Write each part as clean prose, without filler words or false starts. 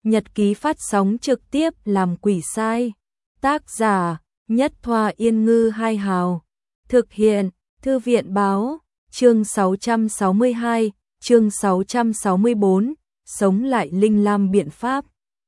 Nhật ký phát sóng trực tiếp làm quỷ sai. Tác giả Nhất Thoa Yên Ngư Hai Hào. Thực hiện Thư viện Báo. Chương 662, chương 664, sống lại linh lam biện pháp.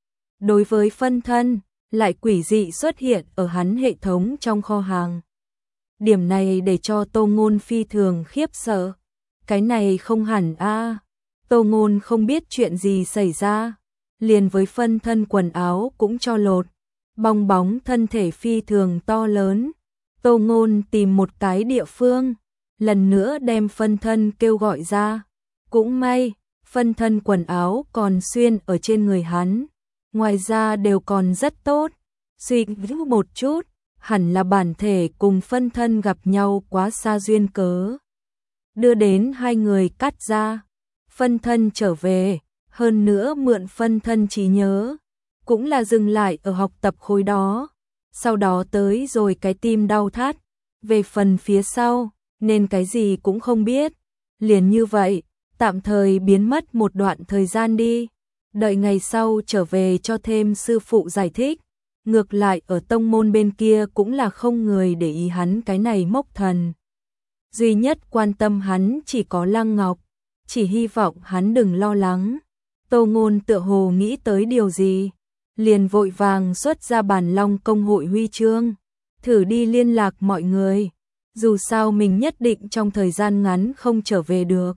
Đối với phân thân, lại quỷ dị xuất hiện ở hắn hệ thống trong kho hàng. Điểm này để cho Tô Ngôn phi thường khiếp sợ. Cái này không hẳn a. Tô Ngôn không biết chuyện gì xảy ra, liền với phân thân quần áo cũng cho lột. Bong bóng thân thể phi thường to lớn. Tô Ngôn tìm một cái địa phương, lần nữa đem phân thân kêu gọi ra. Cũng may, phân thân quần áo còn xuyên ở trên người hắn, ngoài ra đều còn rất tốt. Suy nghĩ một chút, hẳn là bản thể cùng phân thân gặp nhau quá xa duyên cớ, đưa đến hai người cắt ra. Phân thân trở về, hơn nữa mượn phân thân trí nhớ, cũng là dừng lại ở học tập khối đó. Sau đó tới rồi cái tim đau thắt. Về phần phía sau, nên cái gì cũng không biết. Liền như vậy, tạm thời biến mất một đoạn thời gian đi. Đợi ngày sau trở về cho thêm sư phụ giải thích. Ngược lại ở tông môn bên kia cũng là không người để ý hắn cái này mốc thần. Duy nhất quan tâm hắn chỉ có Lăng Ngọc, chỉ hy vọng hắn đừng lo lắng. Tô Ngôn tựa hồ nghĩ tới điều gì, liền vội vàng xuất ra bản Long công hội huy chương, thử đi liên lạc mọi người, dù sao mình nhất định trong thời gian ngắn không trở về được.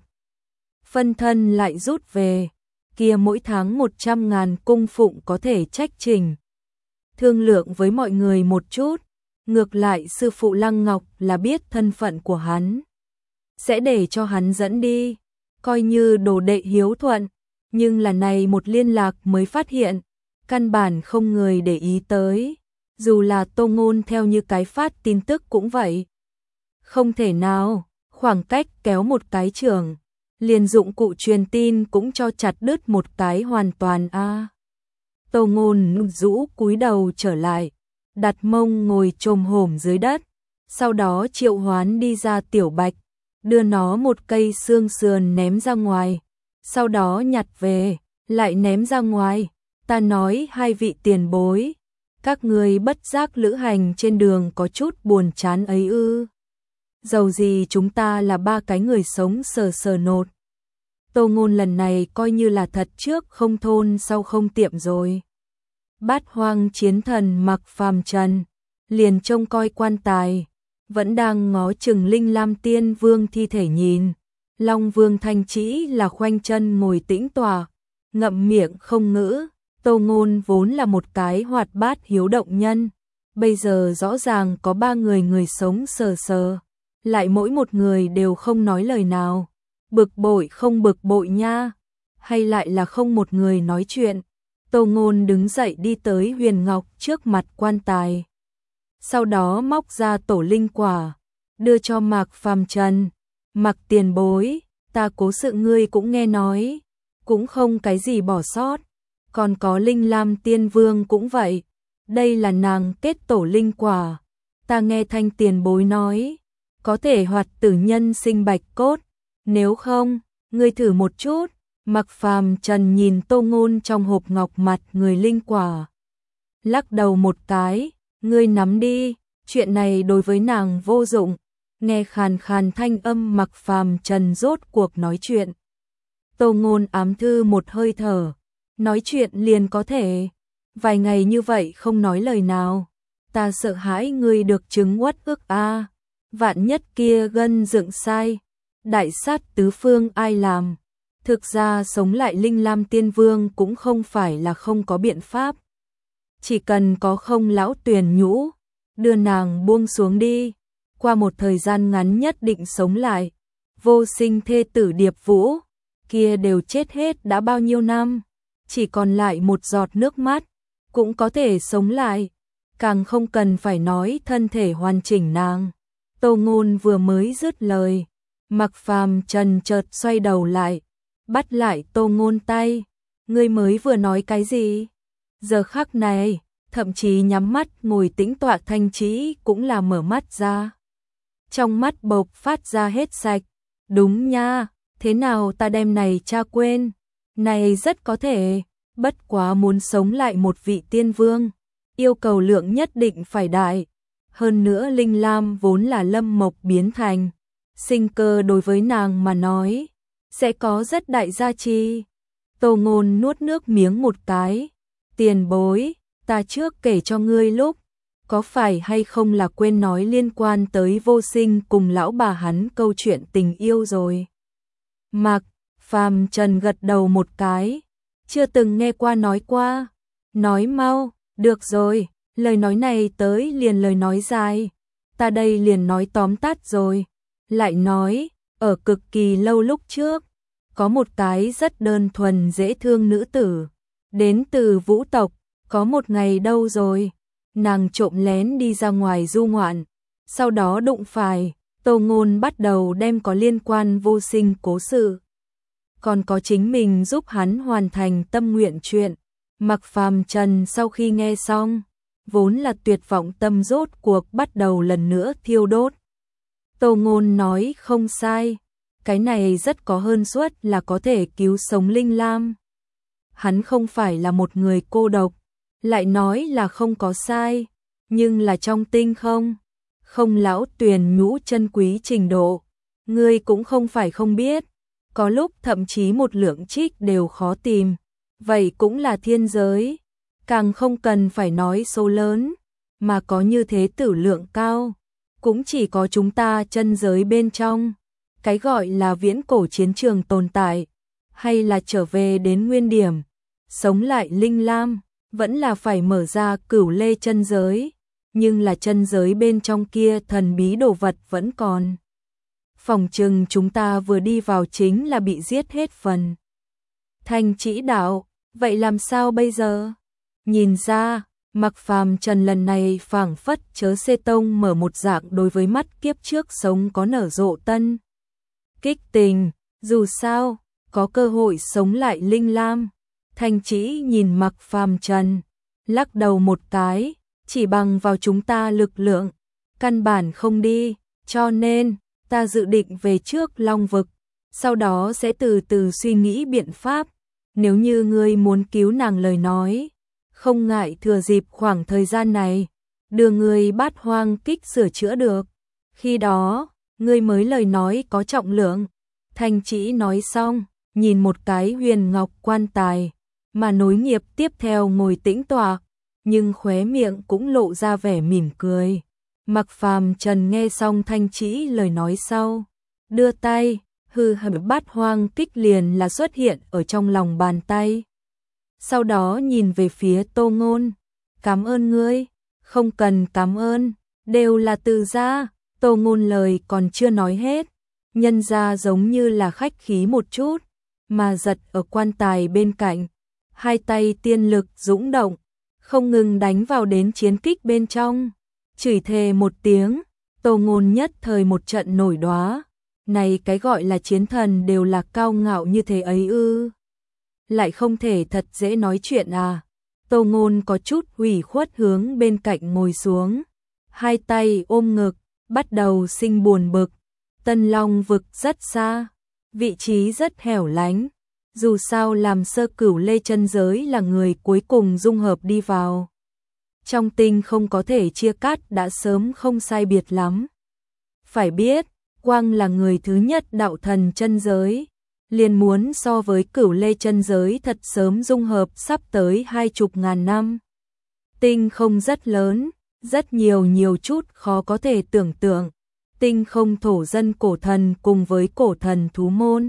Phân thân lại rút về, kia mỗi tháng 100.000 cung phụng có thể trách trình. Thương lượng với mọi người một chút, ngược lại sư phụ Lăng Ngọc là biết thân phận của hắn, sẽ để cho hắn dẫn đi, coi như đồ đệ hiếu thuận. Nhưng là này một liên lạc mới phát hiện, căn bản không người để ý tới, dù là Tô Ngôn theo như cái phát tin tức cũng vậy. Không thể nào, khoảng cách kéo một cái trường, liền dụng cụ truyền tin cũng cho chặt đứt một cái hoàn toàn a. Tô Ngôn rũ cúi đầu trở lại, đặt mông ngồi chồm hổm dưới đất, sau đó triệu hoán đi ra Tiểu Bạch, đưa nó một cây xương sườn ném ra ngoài, sau đó nhặt về, lại ném ra ngoài. Ta nói hai vị tiền bối, các người bất giác lữ hành trên đường có chút buồn chán ấy ư? Dầu gì chúng ta là ba cái người sống sờ sờ nột. Tô Ngôn lần này coi như là thật trước không thôn sau không tiệm rồi. Bát Hoang chiến thần Mặc Phàm Trần liền trông coi quan tài, vẫn đang ngó chừng Linh Lam Tiên Vương thi thể nhìn. Long Vương Thanh Chỉ là khoanh chân ngồi tĩnh tọa, ngậm miệng không ngữ. Tô Ngôn vốn là một cái hoạt bát hiếu động nhân, bây giờ rõ ràng có ba người sống sờ sờ, lại mỗi một người đều không nói lời nào. Bực bội không bực bội nha, hay lại là không một người nói chuyện. Tô Ngôn đứng dậy đi tới Huyền Ngọc trước mặt quan tài, sau đó móc ra tổ linh quả, đưa cho Mạc Phàm Trần. Mặc tiền bối, ta cố sự ngươi cũng nghe nói, cũng không cái gì bỏ sót. Còn có Linh Lam Tiên Vương cũng vậy, đây là nàng kết tổ linh quả. Ta nghe Thanh tiền bối nói, có thể hoạt tử nhân sinh bạch cốt, nếu không, ngươi thử một chút. Mặc Phàm Trần nhìn Tô Ngôn trong hộp ngọc mặt người linh quả, lắc đầu một cái, ngươi nắm đi, chuyện này đối với nàng vô dụng. Nghe khàn khàn thanh âm Mặc Phàm Trần rốt cuộc nói chuyện. Tô Ngôn ám thư một hơi thở, nói chuyện liền có thể. Vài ngày như vậy không nói lời nào, ta sợ hãi ngươi được chứng uất ức a. Vạn nhất kia gân dựng sai, đại sát tứ phương ai làm? Thực ra sống lại Linh Lam Tiên Vương cũng không phải là không có biện pháp. Chỉ cần có Không lão Tuyền nhũ, đưa nàng buông xuống đi, qua một thời gian ngắn nhất định sống lại. Vô sinh thê tử Điệp Vũ, kia đều chết hết đã bao nhiêu năm, chỉ còn lại một giọt nước mắt, cũng có thể sống lại. Càng không cần phải nói thân thể hoàn chỉnh nàng. Tô Ngôn vừa mới dứt lời, Mặc Phàm Trần chợt xoay đầu lại, bắt lại Tô Ngôn tay. Ngươi mới vừa nói cái gì? Giờ khắc này, thậm chí nhắm mắt ngồi tĩnh tọa Thanh Chỉ cũng là mở mắt ra. Trong mắt bộc phát ra hết sạch. Đúng nha, thế nào ta đem này cha quên? Này rất có thể, bất quá muốn sống lại một vị tiên vương, yêu cầu lượng nhất định phải đại. Hơn nữa linh lam vốn là lâm mộc biến thành, sinh cơ đối với nàng mà nói, sẽ có rất đại giá trị. Tô Ngôn nuốt nước miếng một cái, tiền bối, ta trước kể cho ngươi lúc, có phải hay không là quên nói liên quan tới Vô Sinh cùng lão bà hắn câu chuyện tình yêu rồi. Mạc Phàm Trần gật đầu một cái, chưa từng nghe qua nói qua, nói mau, được rồi, lời nói này tới liền lời nói dài, ta đây liền nói tóm tắt rồi, lại nói, ở cực kỳ lâu lúc trước, có một cái rất đơn thuần dễ thương nữ tử, đến từ Vũ tộc, có một ngày đâu rồi, nàng trộm lén đi ra ngoài du ngoạn, sau đó đụng phải, Tô Ngôn bắt đầu đem có liên quan Vô Sinh cố sự, còn có chính mình giúp hắn hoàn thành tâm nguyện chuyện. Mạc Phàm Trần sau khi nghe xong, vốn là tuyệt vọng tâm rốt cuộc bắt đầu lần nữa thiêu đốt. Tô Ngôn nói không sai, cái này rất có hơn suất là có thể cứu sống Linh Lam. Hắn không phải là một người cô độc, lại nói là không có sai, nhưng là trong tinh không lão Tuyền nhũ chân quý trình độ, ngươi cũng không phải không biết, có lúc thậm chí một lượng trích đều khó tìm, vậy cũng là thiên giới, càng không cần phải nói số lớn, mà có như thế tử lượng cao, cũng chỉ có chúng ta chân giới bên trong, cái gọi là viễn cổ chiến trường tồn tại, hay là trở về đến nguyên điểm, sống lại Linh Lam, vẫn là phải mở ra Cửu Lê chân giới, nhưng là chân giới bên trong kia thần bí đồ vật vẫn còn. Phòng chừng chúng ta vừa đi vào chính là bị giết hết phần. Thành Chỉ đạo, vậy làm sao bây giờ? Nhìn ra, Mạc Phàm Trần lần này phảng phất chớ xê tông mở một dạng đối với mắt kiếp trước sống có nở rộ tân. Kích tình, dù sao, có cơ hội sống lại Linh Lam. Thành Chỉ nhìn Mạc Phàm Trần, lắc đầu một cái, chỉ bằng vào chúng ta lực lượng, căn bản không đi, cho nên, ta dự định về trước Long Vực, sau đó sẽ từ từ suy nghĩ biện pháp, nếu như ngươi muốn cứu nàng lời nói, không ngại thừa dịp khoảng thời gian này, đưa ngươi Bát Hoang Kích sửa chữa được, khi đó, ngươi mới lời nói có trọng lượng. Thành Chỉ nói xong, nhìn một cái huyền ngọc quan tài, mà nối nghiệp tiếp theo ngồi tĩnh tọa, nhưng khóe miệng cũng lộ ra vẻ mỉm cười. Mạc Phàm Trần nghe xong Thành Chỉ lời nói sau, đưa tay, hư hầm Bát Hoang Kích liền là xuất hiện ở trong lòng bàn tay. Sau đó nhìn về phía Tô Ngôn, cảm ơn ngươi, không cần cảm ơn, đều là từ gia. Tô Ngôn lời còn chưa nói hết, nhân gia giống như là khách khí một chút, mà giật ở quan tài bên cạnh, hai tay tiên lực dũng động, không ngừng đánh vào đến chiến kích bên trong, chửi thề một tiếng, Tô Ngôn nhất thời một trận nổi đoá, này cái gọi là chiến thần đều là cao ngạo như thế ấy ư? Lại không thể thật dễ nói chuyện à? Tô Ngôn có chút ủy khuất hướng bên cạnh ngồi xuống, hai tay ôm ngực, bắt đầu sinh buồn bực. Tân Long Vực rất xa, vị trí rất hẻo lánh, dù sao làm sơ Cửu Lê chân giới là người cuối cùng dung hợp đi vào. Trong tinh không có thể chia cắt đã sớm không sai biệt lắm. Phải biết, quang là người thứ nhất đạo thần chân giới, liền muốn so với Cửu Lê chân giới thật sớm dung hợp sắp tới 20.000 năm. Tinh không rất lớn, rất nhiều chút khó có thể tưởng tượng. Tinh không thổ dân cổ thần cùng với cổ thần thú môn.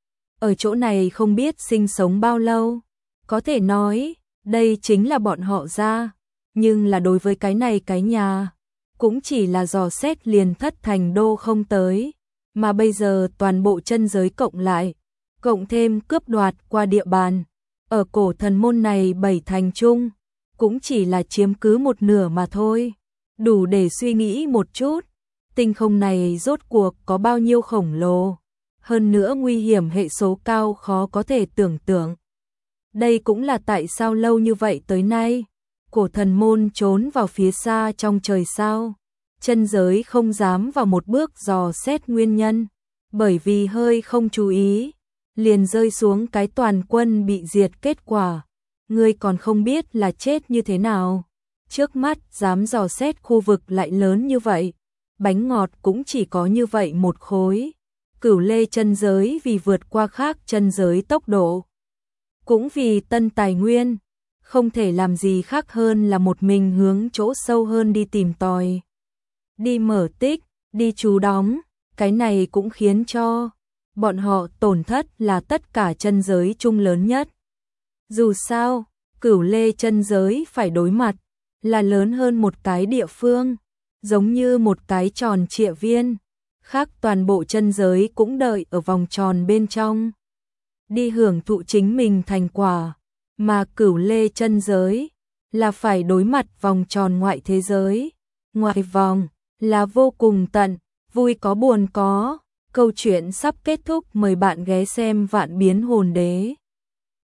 Ở chỗ này không biết sinh sống bao lâu, có thể nói, đây chính là bọn họ ra, nhưng là đối với cái này cái nhà, cũng chỉ là dò xét liền thất thành đô không tới, mà bây giờ toàn bộ chân giới cộng lại, cộng thêm cướp đoạt qua địa bàn, ở cổ thần môn này 7 thành chung, cũng chỉ là chiếm cứ một nửa mà thôi, đủ để suy nghĩ một chút, tinh không này rốt cuộc có bao nhiêu khổng lồ, hơn nữa nguy hiểm hệ số cao khó có thể tưởng tượng. Đây cũng là tại sao lâu như vậy tới nay, cổ thần môn trốn vào phía xa trong trời sao, chân giới không dám vào một bước dò xét nguyên nhân, bởi vì hơi không chú ý, liền rơi xuống cái toàn quân bị diệt kết quả. ngươi còn không biết là chết như thế nào. Trước mắt dám dò xét khu vực lại lớn như vậy, bánh ngọt cũng chỉ có như vậy một khối. Cửu Lê chân giới vì vượt qua khác chân giới tốc độ, cũng vì tân tài nguyên, không thể làm gì khác hơn là một mình hướng chỗ sâu hơn đi tìm tòi. Đi mở tích, đi trú đóng, cái này cũng khiến cho bọn họ tổn thất là tất cả chân giới chung lớn nhất. Dù sao, Cửu Lê chân giới phải đối mặt là lớn hơn một cái địa phương, giống như một cái tròn trịa viên, khác toàn bộ chân giới cũng đợi ở vòng tròn bên trong, đi hưởng thụ chính mình thành quả, mà Cửu Lê chân giới là phải đối mặt vòng tròn ngoại thế giới. Ngoại vòng là vô cùng tận, vui có buồn có. Câu chuyện sắp kết thúc, mời bạn ghé xem Vạn Biến Hồn Đế.